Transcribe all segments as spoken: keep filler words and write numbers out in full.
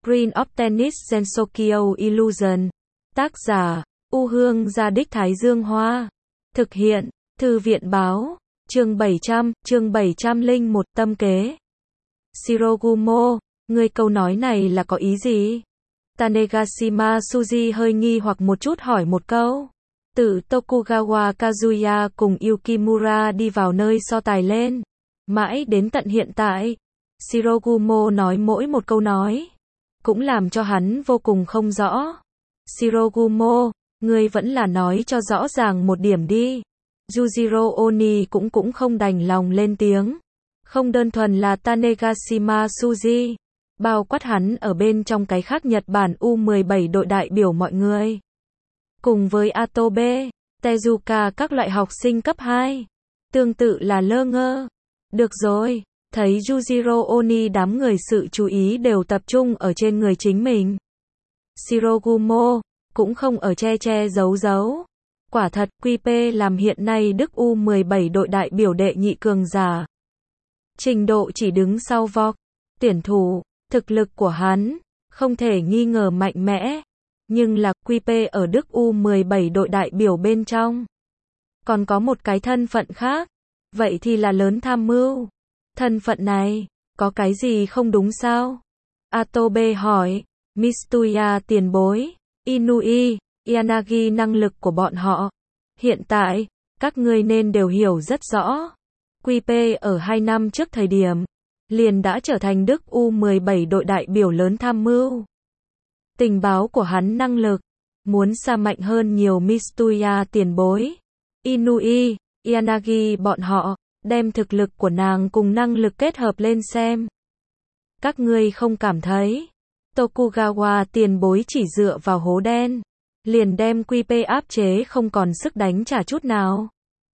Green of Tennis Gensokyo Illusion. Tác giả, U Hương Gia Đích Thái Dương Hoa. Thực hiện, Thư viện Báo. Chương bảy trăm, chương bảy trăm lẻ một tâm kế. Shirogumo, ngươi câu nói này là có ý gì? Tanegashima Suji hơi nghi hoặc một chút hỏi một câu. Từ Tokugawa Kazuya cùng Yukimura đi vào nơi so tài lên. Mãi đến tận hiện tại, Shirogumo nói mỗi một câu nói cũng làm cho hắn vô cùng không rõ. Shirogumo, ngươi vẫn là nói cho rõ ràng một điểm đi. Yujiro Oni cũng cũng không đành lòng lên tiếng. Không đơn thuần là Tanegashima Suji, bao quát hắn ở bên trong cái khác Nhật Bản U mười bảy đội đại biểu mọi người. Cùng với Atobe, Tezuka các loại học sinh cấp hai. Tương tự là lơ ngơ. Được rồi, thấy Yujiro Oni đám người sự chú ý đều tập trung ở trên người chính mình. Shirogumo cũng không ở che che giấu giấu. Quả thật, quy pê làm hiện nay Đức U mười bảy đội đại biểu đệ nhị cường giả. Trình độ chỉ đứng sau vọc. Tuyển thủ, thực lực của hắn, không thể nghi ngờ mạnh mẽ. Nhưng là quy pê ở Đức U mười bảy đội đại biểu bên trong. Còn có một cái thân phận khác. Vậy thì là lớn tham mưu. Thân phận này, có cái gì không đúng sao? Atobe hỏi, Mitsuya tiền bối, Inui, Yanagi năng lực của bọn họ. Hiện tại, các ngươi nên đều hiểu rất rõ. quy pê ở hai năm trước thời điểm, liền đã trở thành Đức U mười bảy đội đại biểu lớn tham mưu. Tình báo của hắn năng lực, muốn xa mạnh hơn nhiều Mitsuya tiền bối. Inui, Yanagi bọn họ, đem thực lực của nàng cùng năng lực kết hợp lên xem. Các ngươi không cảm thấy, Tokugawa tiền bối chỉ dựa vào hố đen, liền đem quy pê áp chế không còn sức đánh trả chút nào.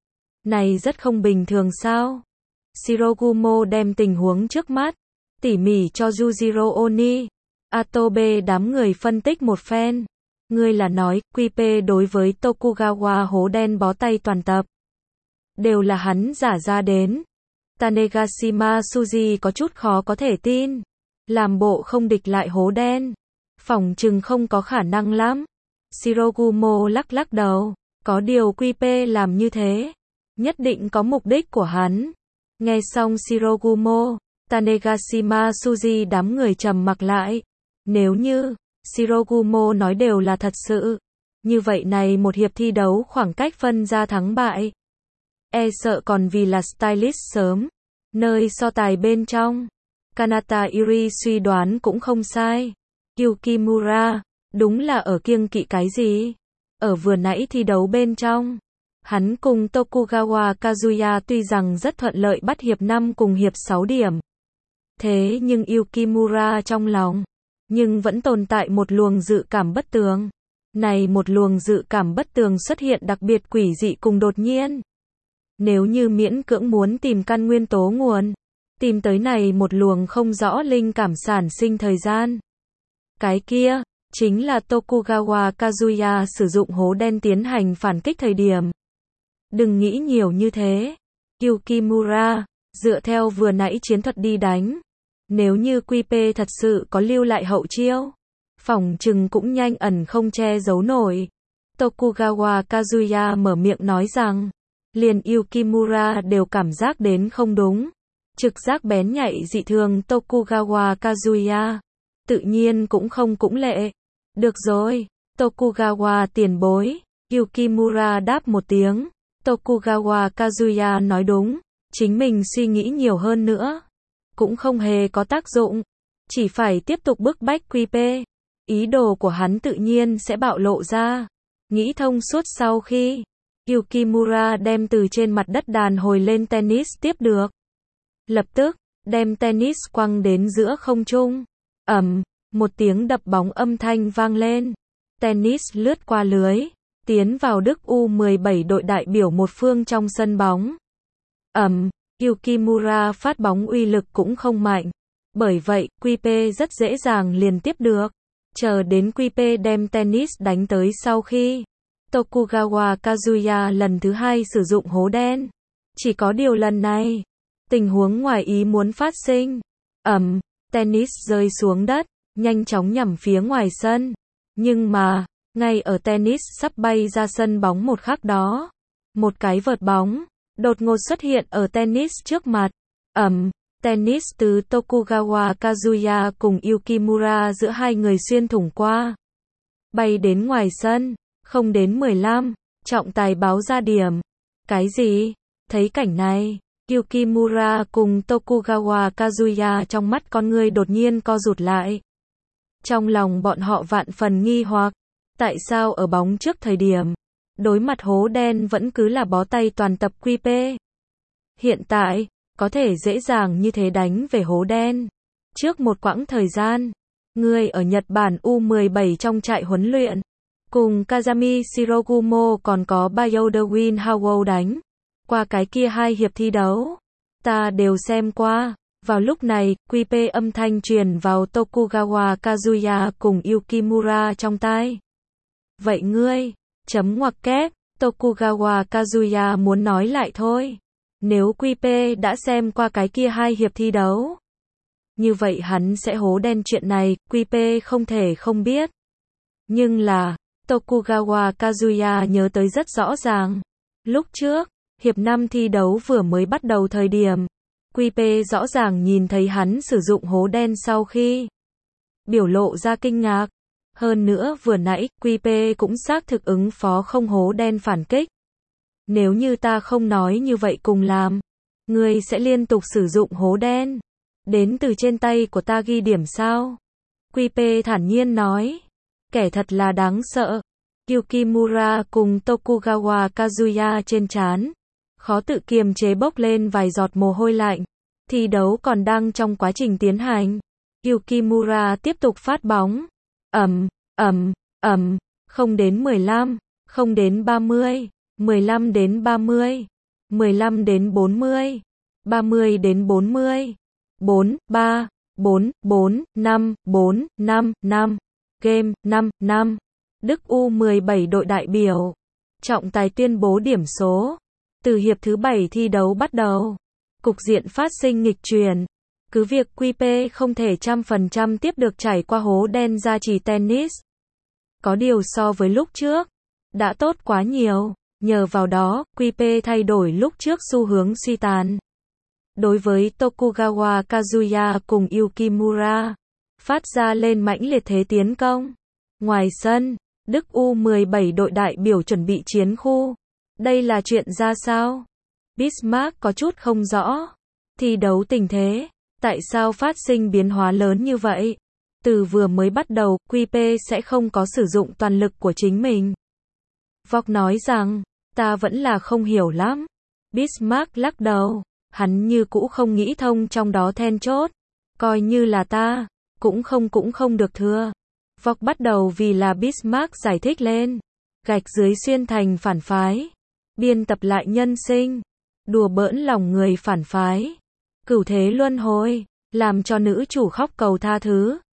Này rất không bình thường sao? Shirogumo đem tình huống trước mắt, tỉ mỉ cho Yujiro Oni, Atobe đám người phân tích một phen. Ngươi là nói, quy pê đối với Tokugawa hố đen bó tay toàn tập. Đều là hắn giả ra đến. Tanegashima Suji có chút khó có thể tin. Làm bộ không địch lại hố đen. Phỏng chừng không có khả năng lắm. Shirogumo lắc lắc đầu. Có điều quy pê làm như thế. Nhất định có mục đích của hắn. Nghe xong Shirogumo, Tanegashima Suji đám người trầm mặc lại. Nếu như Shirogumo nói đều là thật sự, như vậy này một hiệp thi đấu khoảng cách phân ra thắng bại, e sợ còn vì là stylist sớm. Nơi so tài bên trong, Kanata Iri suy đoán cũng không sai. Yukimura, đúng là ở kiêng kỵ cái gì? Ở vừa nãy thi đấu bên trong, hắn cùng Tokugawa Kazuya tuy rằng rất thuận lợi bắt hiệp năm cùng hiệp sáu điểm. Thế nhưng Yukimura trong lòng, nhưng vẫn tồn tại một luồng dự cảm bất tường. Này một luồng dự cảm bất tường xuất hiện đặc biệt quỷ dị cùng đột nhiên. Nếu như miễn cưỡng muốn tìm căn nguyên tố nguồn, tìm tới này một luồng không rõ linh cảm sản sinh thời gian. Cái kia, chính là Tokugawa Kazuya sử dụng hố đen tiến hành phản kích thời điểm. Đừng nghĩ nhiều như thế. Yukimura, dựa theo vừa nãy chiến thuật đi đánh. Nếu như quy pê thật sự có lưu lại hậu chiêu, phỏng chừng cũng nhanh ẩn không che giấu nổi. Tokugawa Kazuya mở miệng nói rằng, liền Yukimura đều cảm giác đến không đúng. Trực giác bén nhạy dị thường Tokugawa Kazuya, tự nhiên cũng không cũng lệ. Được rồi, Tokugawa tiền bối. Yukimura đáp một tiếng. Tokugawa Kazuya nói đúng, chính mình suy nghĩ nhiều hơn nữa cũng không hề có tác dụng, chỉ phải tiếp tục bức bách quy pê. Ý đồ của hắn tự nhiên sẽ bạo lộ ra. Nghĩ thông suốt sau khi Yukimura đem từ trên mặt đất đàn hồi lên tennis tiếp được. Lập tức, đem tennis quăng đến giữa không trung. Ầm, một tiếng đập bóng âm thanh vang lên. Tennis lướt qua lưới, tiến vào Đức U mười bảy đội đại biểu một phương trong sân bóng. Ầm, Yukimura phát bóng uy lực cũng không mạnh. Bởi vậy, quy pê rất dễ dàng liền tiếp được. Chờ đến quy pê đem tennis đánh tới sau khi Tokugawa Kazuya lần thứ hai sử dụng hố đen. Chỉ có điều lần này, tình huống ngoài ý muốn phát sinh. Ầm, tennis rơi xuống đất, nhanh chóng nhằm phía ngoài sân. Nhưng mà, ngay ở tennis sắp bay ra sân bóng một khắc đó, một cái vợt bóng đột ngột xuất hiện ở tennis trước mặt. Ầm, tennis từ Tokugawa Kazuya cùng Yukimura giữa hai người xuyên thủng qua, bay đến ngoài sân, không đến mười lăm, trọng tài báo ra điểm. Cái gì? Thấy cảnh này, Yukimura cùng Tokugawa Kazuya trong mắt con người đột nhiên co rụt lại. Trong lòng bọn họ vạn phần nghi hoặc, tại sao ở bóng trước thời điểm đối mặt hố đen vẫn cứ là bó tay toàn tập quy pê. Hiện tại, có thể dễ dàng như thế đánh về hố đen. Trước một quãng thời gian, người ở Nhật Bản U mười bảy trong trại huấn luyện, cùng Kazami Shirogumo còn có Bayodewin Howell đánh qua cái kia hai hiệp thi đấu. Ta đều xem qua. Vào lúc này, quy pê âm thanh truyền vào Tokugawa Kazuya cùng Yukimura trong tai. Vậy ngươi, chấm ngoặc kép, Tokugawa Kazuya muốn nói lại thôi. Nếu quy pê đã xem qua cái kia hai hiệp thi đấu, như vậy hắn sẽ hố đen chuyện này, quy pê không thể không biết. Nhưng là, Tokugawa Kazuya nhớ tới rất rõ ràng. Lúc trước, hiệp năm thi đấu vừa mới bắt đầu thời điểm, quy pê rõ ràng nhìn thấy hắn sử dụng hố đen sau khi biểu lộ ra kinh ngạc. Hơn nữa vừa nãy, quy pê cũng xác thực ứng phó không hố đen phản kích. Nếu như ta không nói như vậy cùng làm, ngươi sẽ liên tục sử dụng hố đen. Đến từ trên tay của ta ghi điểm sao? quy pê thản nhiên nói. Kẻ thật là đáng sợ. Yukimura cùng Tokugawa Kazuya trên trán khó tự kiềm chế bốc lên vài giọt mồ hôi lạnh. Thi đấu còn đang trong quá trình tiến hành. Yukimura tiếp tục phát bóng. Ầm, ầm, ầm, không đến mười lăm, không đến ba mươi, mười lăm đến ba mươi, mười lăm đến bốn mươi, ba mươi đến bốn mươi, bốn, ba, bốn, bốn, năm, bốn, năm, năm. Game, năm, năm. Đức U mười bảy đội đại biểu. Trọng tài tuyên bố điểm số. Từ hiệp thứ bảy thi đấu bắt đầu, cục diện phát sinh nghịch chuyển. Cứ việc quy pê không thể trăm phần trăm tiếp được trải qua hố đen gia trì tennis. Có điều so với lúc trước, đã tốt quá nhiều. Nhờ vào đó, quy pê thay đổi lúc trước xu hướng suy tàn. Đối với Tokugawa Kazuya cùng Yukimura, phát ra lên mãnh liệt thế tiến công. Ngoài sân, Đức U mười bảy đội đại biểu chuẩn bị chiến khu. Đây là chuyện ra sao? Bismarck có chút không rõ. Thi đấu tình thế, tại sao phát sinh biến hóa lớn như vậy? Từ vừa mới bắt đầu, quy pê sẽ không có sử dụng toàn lực của chính mình. Vok nói rằng, ta vẫn là không hiểu lắm. Bismarck lắc đầu, hắn như cũ không nghĩ thông trong đó then chốt. Coi như là ta, cũng không cũng không được thưa. Vok bắt đầu vì là Bismarck giải thích lên. Gạch dưới xuyên thành phản phái. Biên tập lại nhân sinh. Đùa bỡn lòng người phản phái. Cửu thế luân hồi. Làm cho nữ chủ khóc cầu tha thứ.